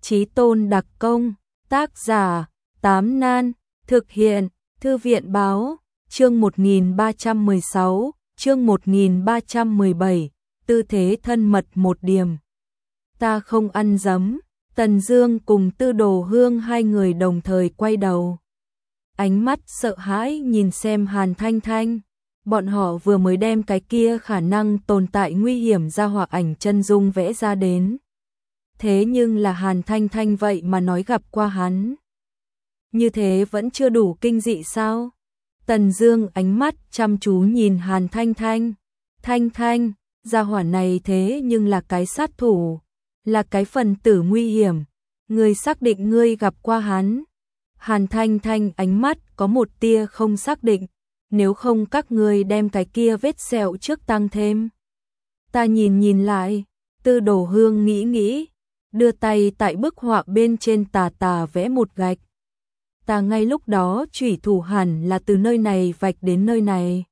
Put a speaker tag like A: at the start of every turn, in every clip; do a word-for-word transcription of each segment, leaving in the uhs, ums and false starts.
A: Chí tôn đặc công, tác giả, Tám Nan, thực hiện, Thư viện báo, chương một nghìn ba trăm mười sáu, chương một nghìn ba trăm mười bảy, tư thế thân mật một điểm. Ta không ăn dấm, Tần Dương cùng Tư Đồ Hương hai người đồng thời quay đầu. Ánh mắt sợ hãi nhìn xem Hàn Thanh Thanh. Bọn họ vừa mới đem cái kia khả năng tồn tại nguy hiểm ra họa ảnh chân dung vẽ ra đến. Thế nhưng là Hàn Thanh Thanh vậy mà nói gặp qua hắn. Như thế vẫn chưa đủ kinh dị sao? Tần Dương ánh mắt chăm chú nhìn Hàn Thanh Thanh. Thanh Thanh, gia hỏa này thế nhưng là cái sát thủ, là cái phần tử nguy hiểm. Ngươi xác định ngươi gặp qua hắn? Hàn Thanh Thanh ánh mắt có một tia không xác định. Nếu không các ngươi đem cái kia vết sẹo trước tăng thêm. Ta nhìn nhìn lại, Tư Đồ Hương nghĩ nghĩ, đưa tay tại bức họa bên trên tà tà vẽ một gạch. Ta ngay lúc đó chủy thủ hẳn là từ nơi này vạch đến nơi này.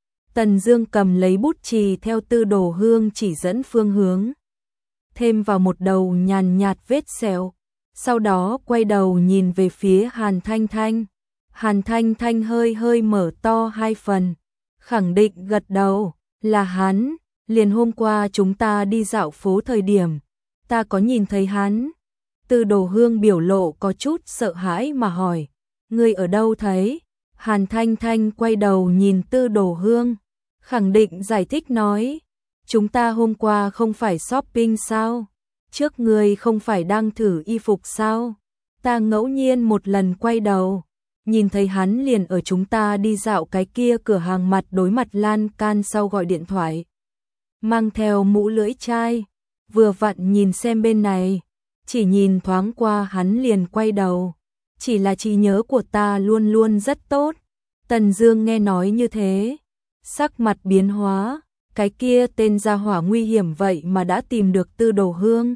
A: Tần Dương cầm lấy bút chì theo Tư Đồ Hương chỉ dẫn phương hướng, thêm vào một đầu nhàn nhạt vết sẹo, sau đó quay đầu nhìn về phía Hàn Thanh Thanh. Hàn Thanh Thanh hơi hơi mở to hai phần, khẳng định gật đầu, là hắn, liền hôm qua chúng ta đi dạo phố thời điểm, ta có nhìn thấy hắn. Tư Đồ Hương biểu lộ có chút sợ hãi mà hỏi, ngươi ở đâu thấy? Hàn Thanh Thanh quay đầu nhìn Tư Đồ Hương, khẳng định giải thích nói, chúng ta hôm qua không phải shopping sao? Trước ngươi không phải đang thử y phục sao? Ta ngẫu nhiên một lần quay đầu, nhìn thấy hắn liền ở chúng ta đi dạo cái kia cửa hàng mặt đối mặt lan can sau gọi điện thoại. Mang theo mũ lưỡi chai, vừa vặn nhìn xem bên này, chỉ nhìn thoáng qua hắn liền quay đầu. Chỉ là trí nhớ của ta luôn luôn rất tốt. Tần Dương nghe nói như thế, sắc mặt biến hóa, cái kia tên gia hỏa nguy hiểm vậy mà đã tìm được Tư Đồ Hương.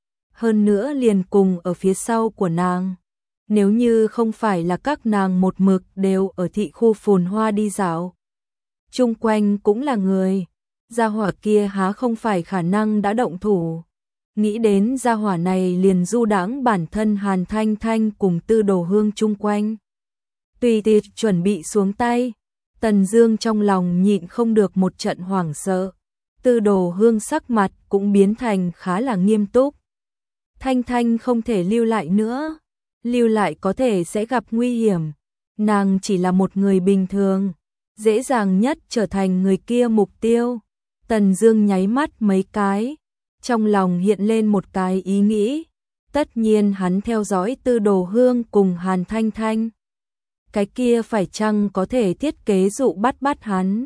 A: Hơn nữa liền cùng ở phía sau của nàng. Nếu như không phải là các nàng một mực đều ở thị khu phồn hoa đi dạo, chung quanh cũng là người, gia hỏa kia há không phải khả năng đã động thủ. Nghĩ đến gia hỏa này liền du đãng bản thân Hàn Thanh Thanh cùng Tư Đồ Hương chung quanh. Tùy tiệc chuẩn bị xuống tay, Tần Dương trong lòng nhịn không được một trận hoảng sợ. Tư Đồ Hương sắc mặt cũng biến thành khá là nghiêm túc. Thanh Thanh không thể lưu lại nữa, lưu lại có thể sẽ gặp nguy hiểm. Nàng chỉ là một người bình thường, dễ dàng nhất trở thành người kia mục tiêu. Tần Dương nháy mắt mấy cái, trong lòng hiện lên một cái ý nghĩ, tất nhiên hắn theo dõi Tư Đồ Hương cùng Hàn Thanh Thanh. Cái kia phải chăng có thể thiết kế dụ bắt bắt hắn?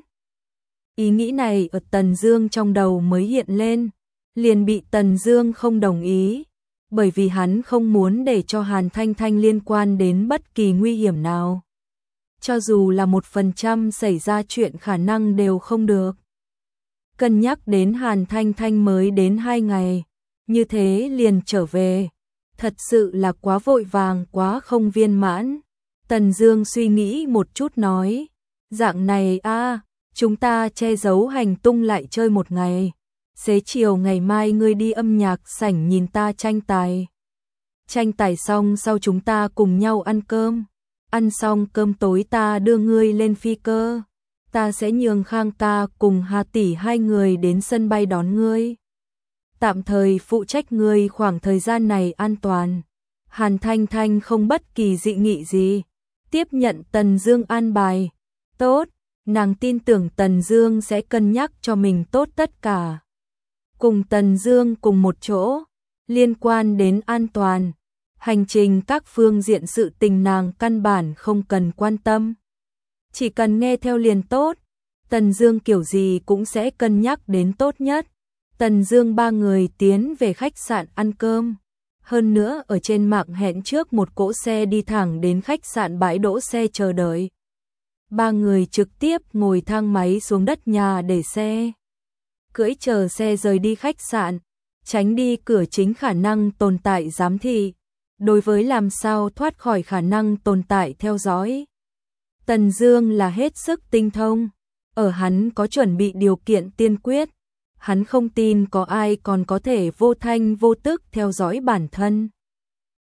A: Ý nghĩ này ở Tần Dương trong đầu mới hiện lên, liền bị Tần Dương không đồng ý, bởi vì hắn không muốn để cho Hàn Thanh Thanh liên quan đến bất kỳ nguy hiểm nào. Cho dù là một phần trăm xảy ra chuyện khả năng đều không được. Cân nhắc đến Hàn Thanh Thanh mới đến hai ngày, như thế liền trở về, thật sự là quá vội vàng, quá không viên mãn. Tần Dương suy nghĩ một chút nói, dạng này a, chúng ta che giấu hành tung lại chơi một ngày. Xế chiều ngày mai ngươi đi âm nhạc sảnh nhìn ta tranh tài. Tranh tài xong sau chúng ta cùng nhau ăn cơm. Ăn xong cơm tối ta đưa ngươi lên phi cơ. Ta sẽ nhường Khang ca cùng Hà tỷ hai người đến sân bay đón ngươi. Tạm thời phụ trách ngươi khoảng thời gian này an toàn. Hàn Thanh Thanh không bất kỳ dị nghị gì, tiếp nhận Tần Dương an bài. Tốt, nàng tin tưởng Tần Dương sẽ cân nhắc cho mình tốt tất cả. Cùng Tần Dương cùng một chỗ, liên quan đến an toàn, hành trình các phương diện sự tình nàng căn bản không cần quan tâm. Chỉ cần nghe theo liền tốt, Tần Dương kiểu gì cũng sẽ cân nhắc đến tốt nhất. Tần Dương ba người tiến về khách sạn ăn cơm, hơn nữa ở trên mạng hẹn trước một cỗ xe đi thẳng đến khách sạn bãi đỗ xe chờ đợi. Ba người trực tiếp ngồi thang máy xuống đất nhà để xe, cưỡi chờ xe rời đi khách sạn, tránh đi cửa chính khả năng tồn tại giám thị. Đối với làm sao thoát khỏi khả năng tồn tại theo dõi, Tần Dương là hết sức tinh thông, ở hắn có chuẩn bị điều kiện tiên quyết, hắn không tin có ai còn có thể vô thanh vô tức theo dõi bản thân.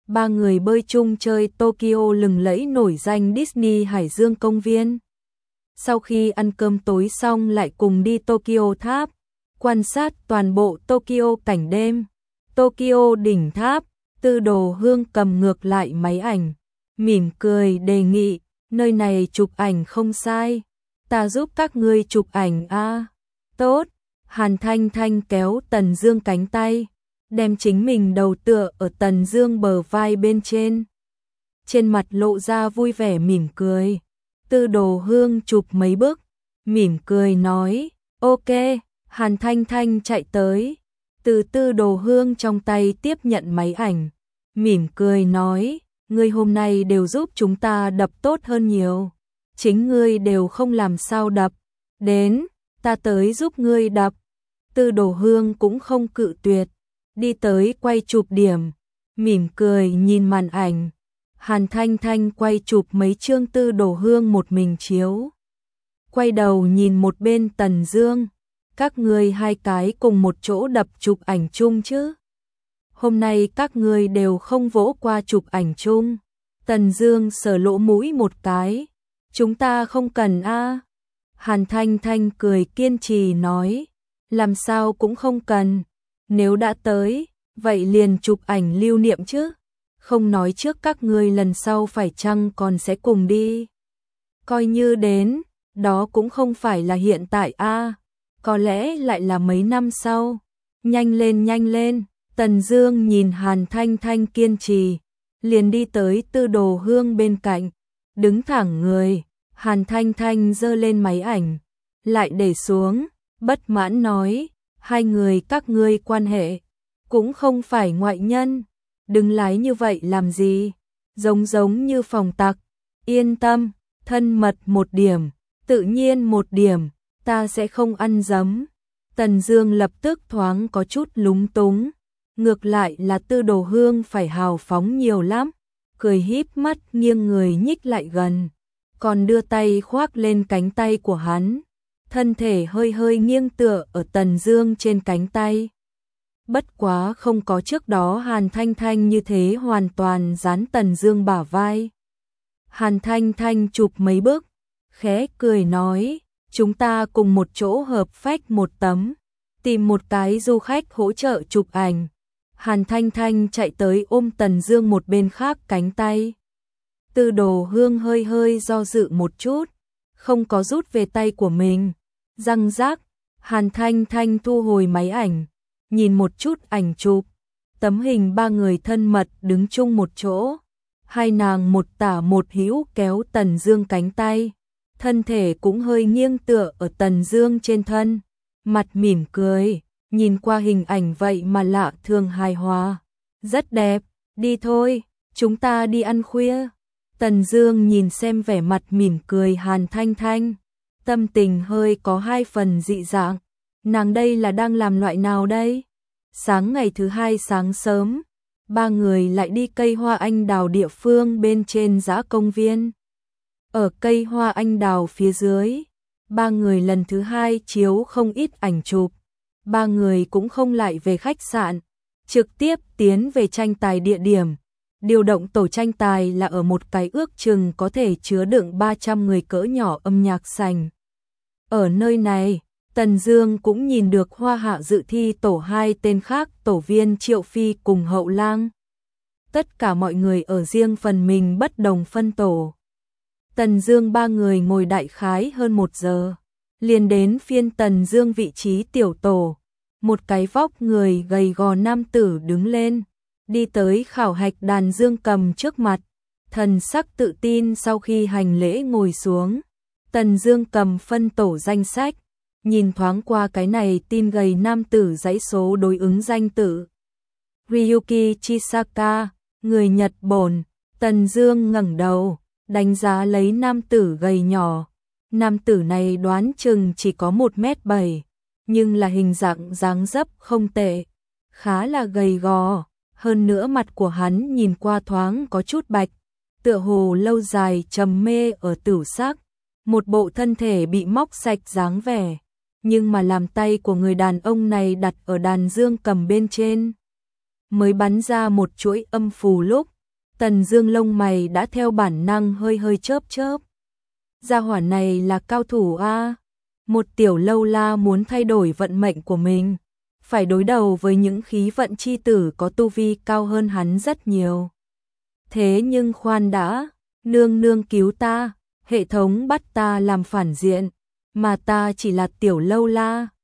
A: ba người bơi chung chơi Tokyo lừng lẫy nổi danh Disney Hải Dương công viên. Sau khi ăn cơm tối xong lại cùng đi Tokyo tháp, quan sát toàn bộ Tokyo cảnh đêm. Tokyo đỉnh tháp, Tư Đồ Hương cầm ngược lại máy ảnh, mỉm cười đề nghị, nơi này chụp ảnh không sai, ta giúp các ngươi chụp ảnh a. À. Tốt, Hàn Thanh Thanh kéo Tần Dương cánh tay, đem chính mình đầu tựa ở Tần Dương bờ vai bên trên. Trên mặt lộ ra vui vẻ mỉm cười. Tư Đồ Hương chụp mấy bước, mỉm cười nói, ok, Hàn Thanh Thanh chạy tới. Từ Tư Đồ Hương trong tay tiếp nhận máy ảnh, mỉm cười nói, ngươi hôm nay đều giúp chúng ta đập tốt hơn nhiều. Chính ngươi đều không làm sao đập, đến, ta tới giúp ngươi đập. Tư Đồ Hương cũng không cự tuyệt, đi tới quay chụp điểm, mỉm cười nhìn màn ảnh. Hàn Thanh Thanh quay chụp mấy chương Tư Đồ Hương một mình chiếu. Quay đầu nhìn một bên Tần Dương, các ngươi hai cái cùng một chỗ đập chụp ảnh chung chứ? Hôm nay các ngươi đều không vỗ qua chụp ảnh chung. Tần Dương sờ lỗ mũi một cái, chúng ta không cần a. À. Hàn Thanh Thanh cười kiên trì nói, làm sao cũng không cần, nếu đã tới, vậy liền chụp ảnh lưu niệm chứ. Không nói trước các ngươi lần sau phải chăng còn sẽ cùng đi. Coi như đến, đó cũng không phải là hiện tại a, à. Có lẽ lại là mấy năm sau. Nhanh lên nhanh lên, Tần Dương nhìn Hàn Thanh Thanh kiên trì, liền đi tới Tư Đồ Hương bên cạnh, đứng thẳng người. Hàn Thanh Thanh giơ lên máy ảnh, lại để xuống, bất mãn nói, hai người các ngươi quan hệ cũng không phải ngoại nhân, đừng lái như vậy làm gì, giống giống như phòng tặc. Yên tâm, thân mật một điểm, tự nhiên một điểm, ta sẽ không ăn giấm. Tần Dương lập tức thoáng có chút lúng túng, ngược lại là Tư Đồ Hương phải hào phóng nhiều lắm, cười híp mắt nghiêng người nhích lại gần, còn đưa tay khoác lên cánh tay của hắn, thân thể hơi hơi nghiêng tựa ở Tần Dương trên cánh tay. Bất quá không có trước đó Hàn Thanh Thanh như thế hoàn toàn dán Tần Dương bả vai. Hàn Thanh Thanh chụp mấy bước, khẽ cười nói, chúng ta cùng một chỗ hợp phách một tấm, tìm một cái du khách hỗ trợ chụp ảnh. Hàn Thanh Thanh chạy tới ôm Tần Dương một bên khác cánh tay. Tư Đồ Hương hơi hơi do dự một chút, không có rút về tay của mình. Răng rác, Hàn Thanh Thanh thu hồi máy ảnh, nhìn một chút ảnh chụp, tấm hình ba người thân mật đứng chung một chỗ. Hai nàng một tả một hữu kéo Tần Dương cánh tay, thân thể cũng hơi nghiêng tựa ở Tần Dương trên thân, mặt mỉm cười, nhìn qua hình ảnh vậy mà lạ thường hài hòa. Rất đẹp, đi thôi, chúng ta đi ăn khuya. Tần Dương nhìn xem vẻ mặt mỉm cười Hàn Thanh Thanh, tâm tình hơi có hai phần dị dạng. Nàng đây là đang làm loại nào đây? Sáng ngày thứ hai sáng sớm, ba người lại đi cây hoa anh đào địa phương bên trên dã công viên. Ở cây hoa anh đào phía dưới, ba người lần thứ hai chiếu không ít ảnh chụp. Ba người cũng không lại về khách sạn, trực tiếp tiến về tranh tài địa điểm. Điều động tổ tranh tài là ở một cái ước chừng có thể chứa đựng ba trăm người cỡ nhỏ âm nhạc sành. Ở nơi này, Tần Dương cũng nhìn được Hoa Hạ dự thi tổ hai tên khác, tổ viên Triệu Phi cùng Hậu Lang. Tất cả mọi người ở riêng phần mình bất đồng phân tổ. Tần Dương ba người ngồi đại khái hơn một giờ, liền đến phiên Tần Dương vị trí tiểu tổ. Một cái vóc người gầy gò nam tử đứng lên, đi tới khảo hạch đàn dương cầm trước mặt, thần sắc tự tin. Sau khi hành lễ ngồi xuống, Tần Dương cầm phân tổ danh sách, nhìn thoáng qua cái này tin gầy nam tử dãy số đối ứng danh tự. Ryuki Chisaka, người Nhật Bản. Tần Dương ngẩng đầu, đánh giá lấy nam tử gầy nhỏ. Nam tử này đoán chừng chỉ có một mét bảy, nhưng là hình dạng dáng dấp không tệ, khá là gầy gò, hơn nữa mặt của hắn nhìn qua thoáng có chút bạch, tựa hồ lâu dài trầm mê ở tửu sắc, một bộ thân thể bị móc sạch dáng vẻ, nhưng mà làm tay của người đàn ông này đặt ở đàn dương cầm bên trên, mới bắn ra một chuỗi âm phù lúc Tần Dương lông mày đã theo bản năng hơi hơi chớp chớp. Gia hỏa này là cao thủ a, một tiểu lâu la muốn thay đổi vận mệnh của mình, phải đối đầu với những khí vận chi tử có tu vi cao hơn hắn rất nhiều. Thế nhưng khoan đã, nương nương cứu ta, hệ thống bắt ta làm phản diện, mà ta chỉ là tiểu lâu la,